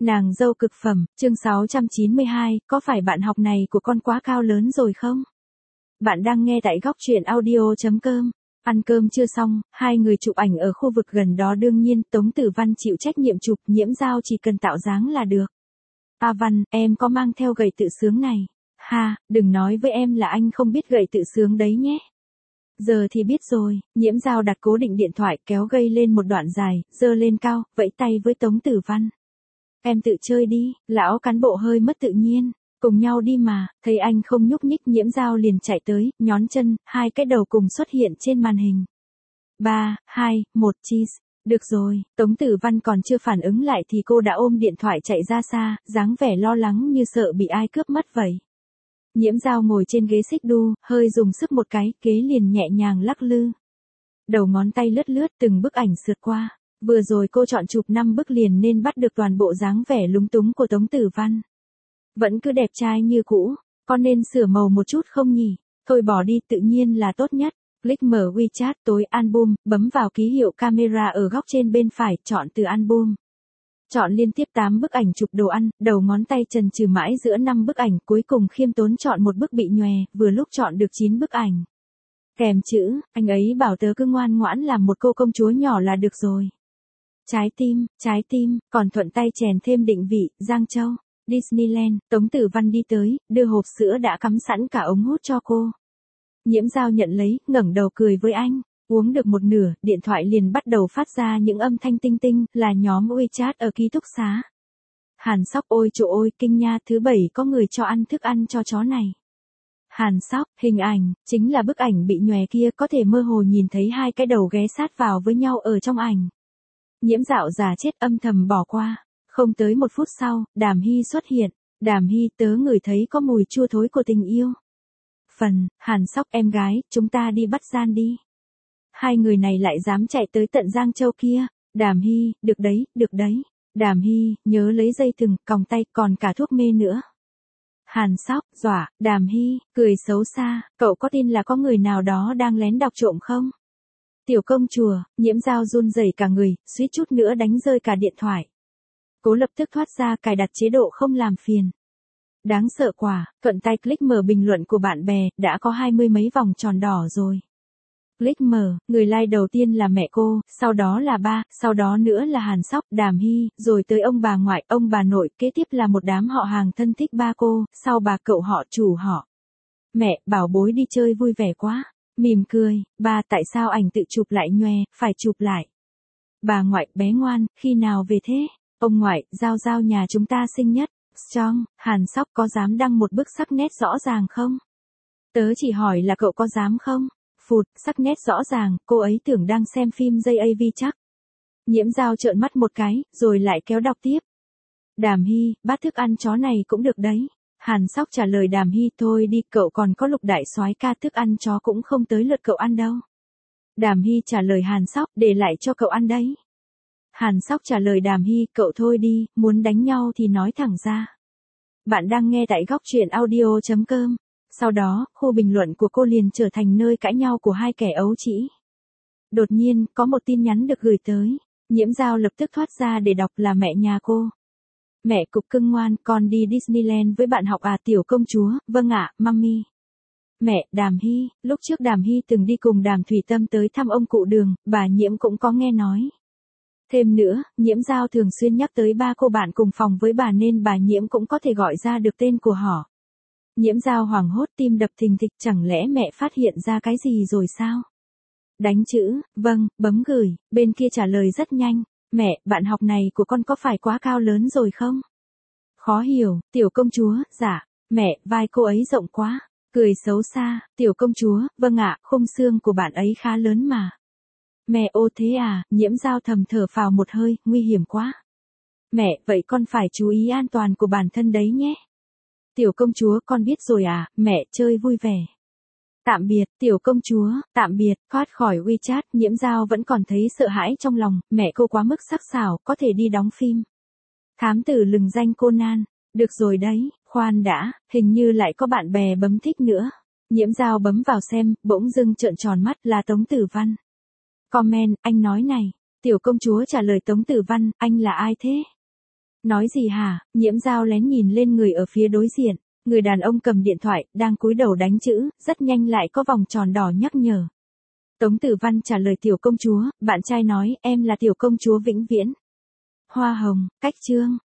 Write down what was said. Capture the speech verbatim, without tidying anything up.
Nàng dâu cực phẩm, chương sáu trăm chín mươi hai, có phải bạn học này của con quá cao lớn rồi không? Bạn đang nghe tại góc truyện audio chấm com. Ăn cơm chưa xong, hai người chụp ảnh ở khu vực gần đó, đương nhiên Tống Tử Văn chịu trách nhiệm chụp, Nhiễm Dao chỉ cần tạo dáng là được. A Văn, em có mang theo gậy tự sướng này. Ha, đừng nói với em là anh không biết gậy tự sướng đấy nhé. Giờ thì biết rồi. Nhiễm Dao đặt cố định điện thoại, kéo gây lên một đoạn dài, giơ lên cao, vẫy tay với Tống Tử Văn. Em tự chơi đi. Lão cán bộ hơi mất tự nhiên. Cùng nhau đi mà. Thấy anh không nhúc nhích, Nhiễm Dao liền chạy tới, nhón chân, hai cái đầu cùng xuất hiện trên màn hình. ba, hai, một, cheese. Được rồi. Tống Tử Văn còn chưa phản ứng lại thì cô đã ôm điện thoại chạy ra xa, dáng vẻ lo lắng như sợ bị ai cướp mất vậy. Nhiễm Dao ngồi trên ghế xích đu, hơi dùng sức một cái, ghế liền nhẹ nhàng lắc lư. Đầu ngón tay lướt lướt từng bức ảnh sượt qua. Vừa rồi cô chọn chụp năm bức liền nên bắt được toàn bộ dáng vẻ lúng túng của Tống Tử Văn. Vẫn cứ đẹp trai như cũ, có nên sửa màu một chút không nhỉ? Thôi bỏ đi, tự nhiên là tốt nhất. Click mở WeChat tối album, bấm vào ký hiệu camera ở góc trên bên phải, chọn từ album. Chọn liên tiếp tám bức ảnh chụp đồ ăn, đầu ngón tay chần chừ mãi giữa năm bức ảnh, cuối cùng khiêm tốn chọn một bức bị nhòe, vừa lúc chọn được chín bức ảnh. Kèm chữ, anh ấy bảo tớ cứ ngoan ngoãn làm một cô công chúa nhỏ là được rồi. Trái tim, trái tim, còn thuận tay chèn thêm định vị, Giang Châu, Disneyland. Tống Tử Văn đi tới, đưa hộp sữa đã cắm sẵn cả ống hút cho cô. Nhiễm Dao nhận lấy, ngẩng đầu cười với anh. Uống được một nửa, điện thoại liền bắt đầu phát ra những âm thanh tinh tinh, là nhóm WeChat ở ký túc xá. Hàn Sóc, ôi trời ơi, kinh nha, thứ bảy có người cho ăn thức ăn cho chó này. Hàn Sóc, hình ảnh, chính là bức ảnh bị nhòe kia, có thể mơ hồ nhìn thấy hai cái đầu ghé sát vào với nhau ở trong ảnh. Nhiễm Dạo già chết âm thầm bỏ qua. Không tới một phút sau, Đàm Hy xuất hiện. Đàm Hy, tớ ngửi thấy có mùi chua thối của tình yêu. Phần, Hàn Sóc, em gái, chúng ta đi bắt gian đi. Hai người này lại dám chạy tới tận Giang Châu kia. Đàm Hy, được đấy, được đấy. Đàm Hy, nhớ lấy dây thừng, còng tay, còn cả thuốc mê nữa. Hàn Sóc, dọa. Đàm Hy, cười xấu xa, cậu có tin là có người nào đó đang lén đọc trộm không? Tiểu công chúa, Nhiễm Dao run rẩy cả người, suýt chút nữa đánh rơi cả điện thoại. Cố lập tức thoát ra, cài đặt chế độ không làm phiền. Đáng sợ quả, thuận tay click mở bình luận của bạn bè, đã có hai mươi mấy vòng tròn đỏ rồi. Click mở, người like đầu tiên là mẹ cô, sau đó là ba, sau đó nữa là Hàn Sóc, Đàm Hy, rồi tới ông bà ngoại, ông bà nội, kế tiếp là một đám họ hàng thân thích ba cô, sau bà cậu họ chủ họ. Mẹ, bảo bối đi chơi vui vẻ quá. Mỉm cười, ba, tại sao ảnh tự chụp lại nhòe, phải chụp lại. Bà ngoại, bé ngoan, khi nào về thế? Ông ngoại, Giao Giao nhà chúng ta xinh nhất. Strong, Hàn Sóc, có dám đăng một bức sắc nét rõ ràng không? Tớ chỉ hỏi là cậu có dám không? Phụt, sắc nét rõ ràng, cô ấy tưởng đang xem phim gi a vê chắc. Nhiễm Dao trợn mắt một cái, rồi lại kéo đọc tiếp. Đàm Hy, bát thức ăn chó này cũng được đấy. Hàn Sóc trả lời Đàm Hy, thôi đi, cậu còn có Lục đại soái ca, thức ăn chó cũng không tới lượt cậu ăn đâu. Đàm Hy trả lời Hàn Sóc, để lại cho cậu ăn đấy. Hàn Sóc trả lời Đàm Hy, cậu thôi đi, muốn đánh nhau thì nói thẳng ra. Bạn đang nghe tại góc truyện audio chấm com. Sau đó, khu bình luận của cô liền trở thành nơi cãi nhau của hai kẻ ấu trĩ. Đột nhiên, có một tin nhắn được gửi tới. Nhiễm Dao lập tức thoát ra để đọc, là mẹ nhà cô. Mẹ cục cưng ngoan, con đi Disneyland với bạn học à, tiểu công chúa? Vâng ạ, mummy. Mẹ, Đàm Hy, lúc trước Đàm Hy từng đi cùng Đàm Thủy Tâm tới thăm ông cụ Đường, bà Nhiễm cũng có nghe nói. Thêm nữa, Nhiễm Dao thường xuyên nhắc tới ba cô bạn cùng phòng với bà nên bà Nhiễm cũng có thể gọi ra được tên của họ. Nhiễm Dao hoảng hốt, tim đập thình thịch, chẳng lẽ mẹ phát hiện ra cái gì rồi sao? Đánh chữ, vâng, bấm gửi, bên kia trả lời rất nhanh. Mẹ, bạn học này của con có phải quá cao lớn rồi không? Khó hiểu, tiểu công chúa, dạ. Mẹ, vai cô ấy rộng quá. Cười xấu xa, tiểu công chúa, vâng ạ, khung xương của bạn ấy khá lớn mà. Mẹ, ô thế à? Nhiễm Dao thầm thở phào một hơi, nguy hiểm quá. Mẹ, vậy con phải chú ý an toàn của bản thân đấy nhé. Tiểu công chúa, con biết rồi à, mẹ, chơi vui vẻ. Tạm biệt, tiểu công chúa, tạm biệt. Thoát khỏi WeChat, Nhiễm Dao vẫn còn thấy sợ hãi trong lòng, mẹ cô quá mức sắc sảo, có thể đi đóng phim. Thám tử lừng danh Conan. Được rồi đấy, khoan đã, hình như lại có bạn bè bấm thích nữa. Nhiễm Dao bấm vào xem, bỗng dưng trợn tròn mắt, là Tống Tử Văn. Comment, anh nói này. Tiểu công chúa trả lời Tống Tử Văn, anh là ai thế? Nói gì hả? Nhiễm Giao lén nhìn lên người ở phía đối diện. Người đàn ông cầm điện thoại, đang cúi đầu đánh chữ, rất nhanh lại có vòng tròn đỏ nhắc nhở. Tống Tử Văn trả lời tiểu công chúa, bạn trai nói, em là tiểu công chúa vĩnh viễn. Hoa hồng, cách chương.